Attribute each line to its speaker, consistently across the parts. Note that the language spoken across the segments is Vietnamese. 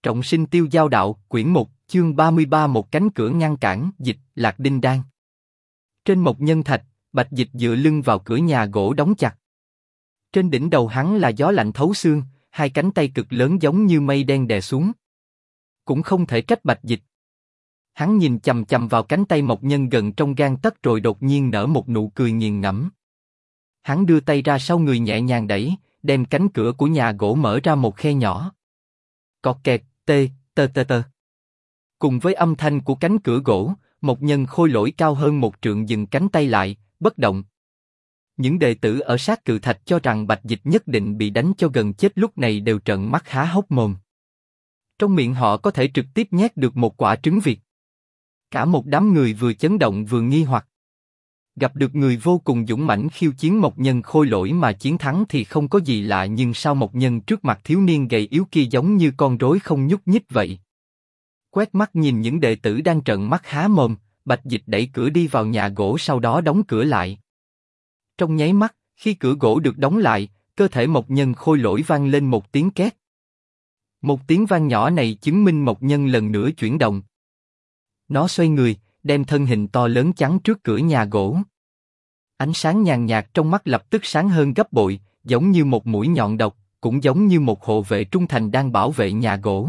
Speaker 1: Trọng sinh tiêu giao đạo, quyển 1, chương 33. Một cánh cửa ngăn cản. Dịch, Lạc Đinh Đan. Trên một nhân thạch, Bạch Dịch dựa lưng vào cửa nhà gỗ đóng chặt. Trên đỉnh đầu hắn là gió lạnh thấu xương, hai cánh tay cực lớn giống như mây đen đè xuống. Cũng không thể trách Bạch Dịch. Hắn nhìn chằm chằm vào cánh tay mộc nhân gần trong gang tấc rồi đột nhiên nở một nụ cười nghiền ngẫm. Hắn đưa tay ra sau người nhẹ nhàng đẩy, đem cánh cửa của nhà gỗ mở ra một khe nhỏ. Cọt kẹt, tê, tơ tơ tơ. Cùng với âm thanh của cánh cửa gỗ, một nhân khôi lỗi cao hơn một trượng dừng cánh tay lại, bất động. Những đệ tử ở sát cự thạch cho rằng Bạch Dịch nhất định bị đánh cho gần chết lúc này đều trợn mắt há hốc mồm. Trong miệng họ có thể trực tiếp nhét được một quả trứng vịt. Cả một đám người vừa chấn động vừa nghi hoặc. Gặp được người vô cùng dũng mãnh khiêu chiến một nhân khôi lỗi mà chiến thắng thì không có gì lạ, nhưng sao một nhân trước mặt thiếu niên gầy yếu kia giống như con rối không nhúc nhích vậy. Quét mắt nhìn những đệ tử đang trợn mắt há mồm, Bạch Dịch đẩy cửa đi vào nhà gỗ, sau đó đóng cửa lại. Trong nháy mắt, khi cửa gỗ được đóng lại, cơ thể một nhân khôi lỗi vang lên một tiếng két. Một tiếng vang nhỏ này chứng minh một nhân lần nữa chuyển động. Nó xoay người, đem thân hình to lớn chắn trước cửa nhà gỗ. Ánh sáng nhàn nhạt trong mắt lập tức sáng hơn gấp bội, giống như một mũi nhọn độc, cũng giống như một hộ vệ trung thành đang bảo vệ nhà gỗ.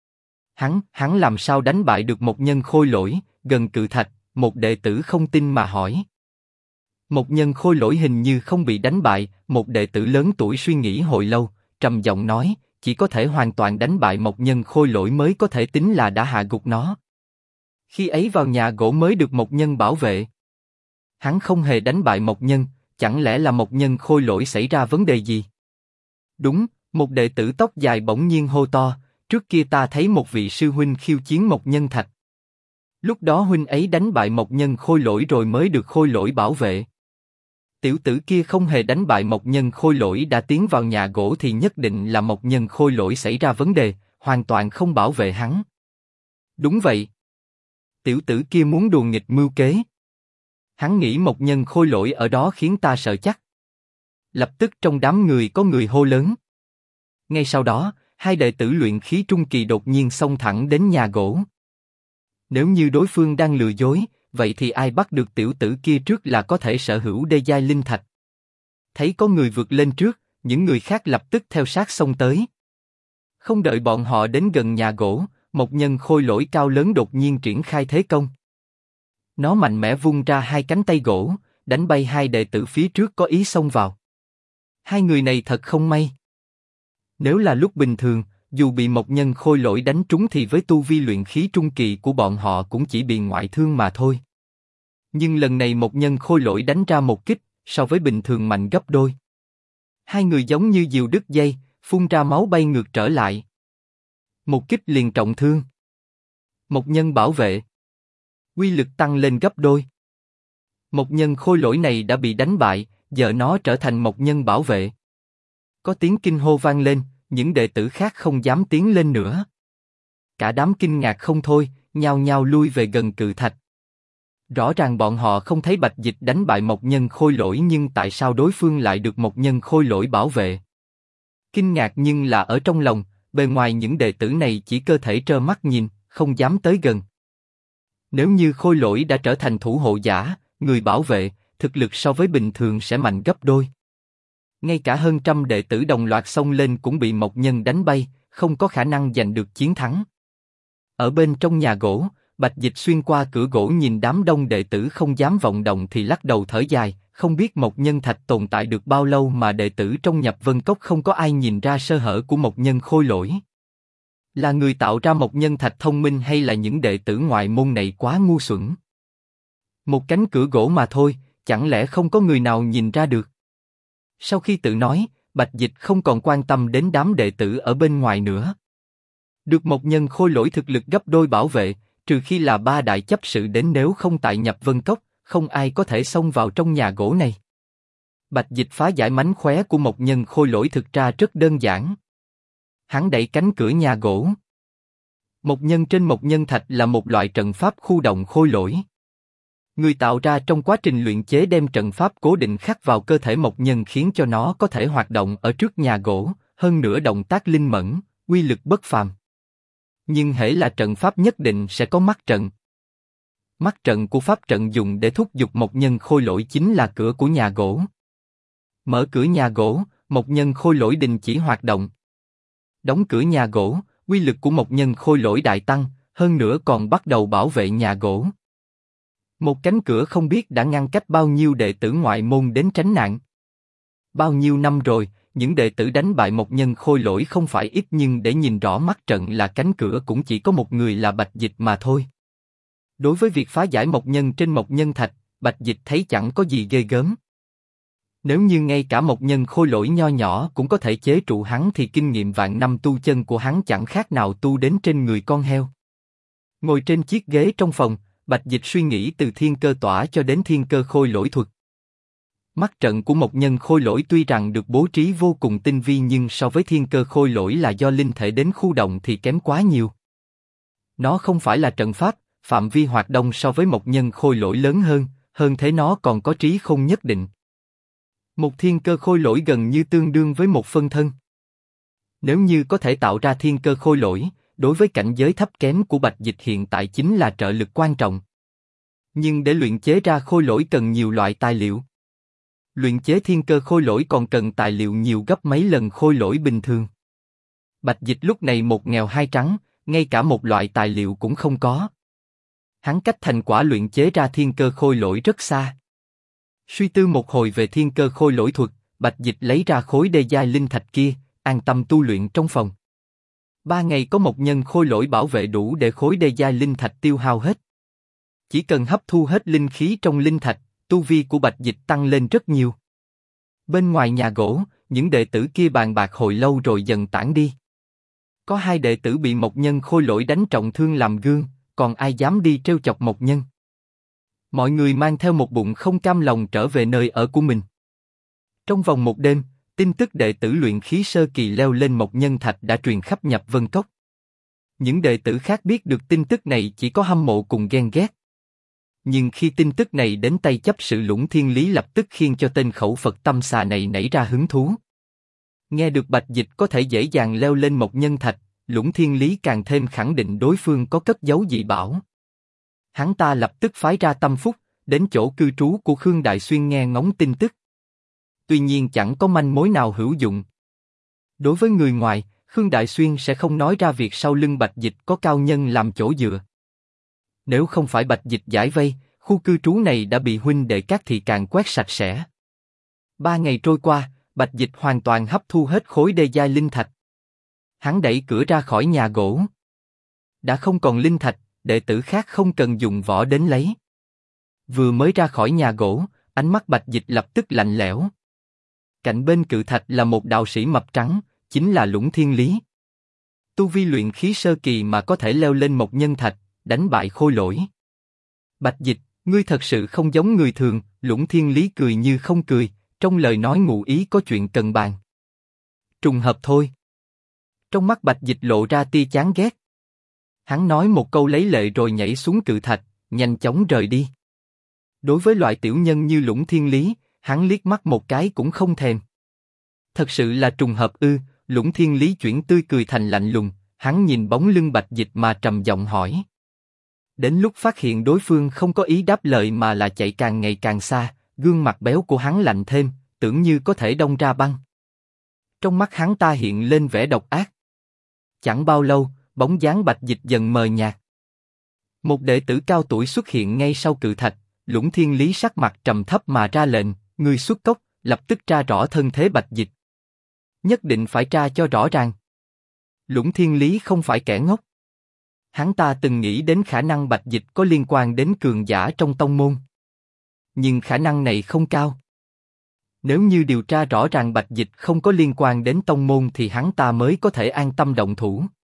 Speaker 1: Hắn làm sao đánh bại được một nhân khôi lỗi? Gần cự thạch, một đệ tử không tin mà hỏi. Một nhân khôi lỗi hình như không bị đánh bại, một đệ tử lớn tuổi suy nghĩ hồi lâu, trầm giọng nói, chỉ có thể hoàn toàn đánh bại một nhân khôi lỗi mới có thể tính là đã hạ gục nó. Khi ấy vào nhà gỗ mới được một nhân bảo vệ. Hắn không hề đánh bại một nhân, chẳng lẽ là một nhân khôi lỗi xảy ra vấn đề gì? Đúng, một đệ tử tóc dài bỗng nhiên hô to, trước kia ta thấy một vị sư huynh khiêu chiến một nhân thạch. Lúc đó huynh ấy đánh bại một nhân khôi lỗi rồi mới được khôi lỗi bảo vệ. Tiểu tử kia không hề đánh bại một nhân khôi lỗi đã tiến vào nhà gỗ thì nhất định là một nhân khôi lỗi xảy ra vấn đề, hoàn toàn không bảo vệ hắn. Đúng vậy. Tiểu tử kia muốn đùa nghịch mưu kế. Hắn nghĩ một nhân khôi lỗi ở đó khiến ta sợ chắc. Lập tức trong đám người có người hô lớn. Ngay sau đó, hai đệ tử luyện khí trung kỳ đột nhiên xông thẳng đến nhà gỗ. Nếu như đối phương đang lừa dối, vậy thì ai bắt được tiểu tử kia trước là có thể sở hữu đê giai linh thạch. Thấy có người vượt lên trước, những người khác lập tức theo sát xông tới. Không đợi bọn họ đến gần nhà gỗ, một nhân khôi lỗi cao lớn đột nhiên triển khai thế công. Nó mạnh mẽ vung ra hai cánh tay gỗ, đánh bay hai đệ tử phía trước có ý xông vào. Hai người này thật không may. Nếu là lúc bình thường, dù bị một nhân khôi lỗi đánh trúng thì với tu vi luyện khí trung kỳ của bọn họ cũng chỉ bị ngoại thương mà thôi. Nhưng lần này một nhân khôi lỗi đánh ra một kích, so với bình thường mạnh gấp đôi. Hai người giống như diều đứt dây, phun ra máu bay ngược trở lại. Một kích liền trọng thương. Một nhân bảo vệ. Uy lực tăng lên gấp đôi. Một nhân khôi lỗi này đã bị đánh bại, giờ nó trở thành một nhân bảo vệ. Có tiếng kinh hô vang lên, những đệ tử khác không dám tiến lên nữa. Cả đám kinh ngạc không thôi, nhao nhao lui về gần cự thạch. Rõ ràng bọn họ không thấy Bạch Dịch đánh bại một nhân khôi lỗi, nhưng tại sao đối phương lại được một nhân khôi lỗi bảo vệ? Kinh ngạc nhưng là ở trong lòng, bề ngoài những đệ tử này chỉ cơ thể trơ mắt nhìn, không dám tới gần. Nếu như khôi lỗi đã trở thành thủ hộ giả, người bảo vệ, thực lực so với bình thường sẽ mạnh gấp đôi. Ngay cả hơn trăm đệ tử đồng loạt xông lên cũng bị một nhân đánh bay, không có khả năng giành được chiến thắng. Ở bên trong nhà gỗ, Bạch Dịch xuyên qua cửa gỗ nhìn đám đông đệ tử không dám vọng động thì lắc đầu thở dài, không biết một nhân thạch tồn tại được bao lâu mà đệ tử trong Nhập Vân Cốc không có ai nhìn ra sơ hở của một nhân khôi lỗi. Là người tạo ra một nhân thạch thông minh hay là những đệ tử ngoại môn này quá ngu xuẩn? Một cánh cửa gỗ mà thôi, chẳng lẽ không có người nào nhìn ra được? Sau khi tự nói, Bạch Dịch không còn quan tâm đến đám đệ tử ở bên ngoài nữa. Được một nhân khôi lỗi thực lực gấp đôi bảo vệ, trừ khi là ba đại chấp sự đến, nếu không tại Nhập Vân Cốc, không ai có thể xông vào trong nhà gỗ này. Bạch Dịch phá giải mánh khóe của một nhân khôi lỗi thực ra rất đơn giản. Hắn đẩy cánh cửa nhà gỗ. Một nhân trên một nhân thạch là một loại trận pháp khu động khôi lỗi. Người tạo ra trong quá trình luyện chế đem trận pháp cố định khắc vào cơ thể một nhân khiến cho nó có thể hoạt động ở trước nhà gỗ, hơn nữa động tác linh mẫn, uy lực bất phàm. Nhưng hễ là trận pháp nhất định sẽ có mắt trận. Mắt trận của pháp trận dùng để thúc giục mộc nhân khôi lỗi chính là cửa của nhà gỗ. Mở cửa nhà gỗ, mộc nhân khôi lỗi đình chỉ hoạt động. Đóng cửa nhà gỗ, uy lực của mộc nhân khôi lỗi đại tăng, hơn nữa còn bắt đầu bảo vệ nhà gỗ. Một cánh cửa không biết đã ngăn cách bao nhiêu đệ tử ngoại môn đến tránh nạn. Bao nhiêu năm rồi, những đệ tử đánh bại mộc nhân khôi lỗi không phải ít, nhưng để nhìn rõ mắt trận là cánh cửa cũng chỉ có một người là Bạch Dịch mà thôi. Đối với việc phá giải mộc nhân trên mộc nhân thạch, Bạch Dịch thấy chẳng có gì ghê gớm. Nếu như ngay cả mộc nhân khôi lỗi nho nhỏ cũng có thể chế trụ hắn thì kinh nghiệm vạn năm tu chân của hắn chẳng khác nào tu đến trên người con heo. Ngồi trên chiếc ghế trong phòng, Bạch Dịch suy nghĩ từ thiên cơ tỏa cho đến thiên cơ khôi lỗi thuật. Mắt trận của mộc nhân khôi lỗi tuy rằng được bố trí vô cùng tinh vi nhưng so với thiên cơ khôi lỗi là do linh thể đến khu động thì kém quá nhiều. Nó không phải là trận pháp, phạm vi hoạt động so với mộc nhân khôi lỗi lớn hơn thế nó còn có trí khôn nhất định. Một thiên cơ khôi lỗi gần như tương đương với một phân thân. Nếu như có thể tạo ra thiên cơ khôi lỗi, đối với cảnh giới thấp kém của Bạch Dịch hiện tại chính là trợ lực quan trọng. Nhưng để luyện chế ra khôi lỗi cần nhiều loại tài liệu. Luyện chế thiên cơ khôi lỗi còn cần tài liệu nhiều gấp mấy lần khôi lỗi bình thường. Bạch Dịch lúc này một nghèo hai trắng, ngay cả một loại tài liệu cũng không có. Hắn cách thành quả luyện chế ra thiên cơ khôi lỗi rất xa. Suy tư một hồi về thiên cơ khôi lỗi thuật, Bạch Dịch lấy ra khối đê giai linh thạch kia, an tâm tu luyện trong phòng. 3 ngày có một nhân khôi lỗi bảo vệ đủ để khối đê giai linh thạch tiêu hao hết. Chỉ cần hấp thu hết linh khí trong linh thạch, tu vi của Bạch Dịch tăng lên rất nhiều. Bên ngoài nhà gỗ, những đệ tử kia bàn bạc hồi lâu rồi dần tản đi. Có 2 đệ tử bị một nhân khôi lỗi đánh trọng thương làm gương, còn ai dám đi trêu chọc một nhân. Mọi người mang theo một bụng không cam lòng trở về nơi ở của mình. Trong vòng một đêm, tin tức đệ tử luyện khí sơ kỳ leo lên một nhân thạch đã truyền khắp Nhập Vân Cốc. Những đệ tử khác biết được tin tức này chỉ có hâm mộ cùng ghen ghét. Nhưng khi tin tức này đến tay chấp sự Lũng Thiên Lý lập tức khiến cho tên khẩu Phật tâm xà này nảy ra hứng thú. Nghe được Bạch Dịch có thể dễ dàng leo lên một nhân thạch, Lũng Thiên Lý càng thêm khẳng định đối phương có cất giấu dị bảo. Hắn ta lập tức phái ra Tâm Phúc, đến chỗ cư trú của Khương Đại Xuyên nghe ngóng tin tức. Tuy nhiên chẳng có manh mối nào hữu dụng. Đối với người ngoài, Khương Đại Xuyên sẽ không nói ra việc sau lưng Bạch Dịch có cao nhân làm chỗ dựa. Nếu không phải Bạch Dịch giải vây, khu cư trú này đã bị huynh đệ các thị càn quét sạch sẽ. 3 ngày trôi qua, Bạch Dịch hoàn toàn hấp thu hết khối đê giai linh thạch. Hắn đẩy cửa ra khỏi nhà gỗ. Đã không còn linh thạch, đệ tử khác không cần dùng võ đến lấy. Vừa mới ra khỏi nhà gỗ, ánh mắt Bạch Dịch lập tức lạnh lẽo. Cạnh bên cự thạch là một đạo sĩ mập trắng, chính là Lũng Thiên Lý. Tu vi luyện khí sơ kỳ mà có thể leo lên một nhân thạch, đánh bại khôi lỗi. Bạch Dịch, ngươi thật sự không giống người thường. Lũng Thiên Lý cười như không cười, trong lời nói ngụ ý có chuyện cần bàn. Trùng hợp thôi. Trong mắt Bạch Dịch lộ ra tia chán ghét. Hắn nói một câu lấy lệ rồi nhảy xuống cự thạch, nhanh chóng rời đi. Đối với loại tiểu nhân như Lũng Thiên Lý, hắn liếc mắt một cái cũng không thèm. Thật sự là trùng hợp ư? Lũng Thiên Lý chuyển tươi cười thành lạnh lùng, hắn nhìn bóng lưng Bạch Dịch mà trầm giọng hỏi. Đến lúc phát hiện đối phương không có ý đáp lời mà là chạy càng ngày càng xa, gương mặt béo của hắn lạnh thêm, tưởng như có thể đông ra băng. Trong mắt hắn ta hiện lên vẻ độc ác. Chẳng bao lâu, bóng dáng Bạch Dịch dần mờ nhạt. Một đệ tử cao tuổi xuất hiện ngay sau cự thạch. Lũng Thiên Lý sắc mặt trầm thấp mà ra lệnh, ngươi xuất cốc, lập tức tra rõ thân thế Bạch Dịch. Nhất định phải tra cho rõ ràng. Lũng Thiên Lý không phải kẻ ngốc. Hắn ta từng nghĩ đến khả năng Bạch Dịch có liên quan đến cường giả trong tông môn. Nhưng khả năng này không cao. Nếu như điều tra rõ ràng Bạch Dịch không có liên quan đến tông môn thì hắn ta mới có thể an tâm động thủ.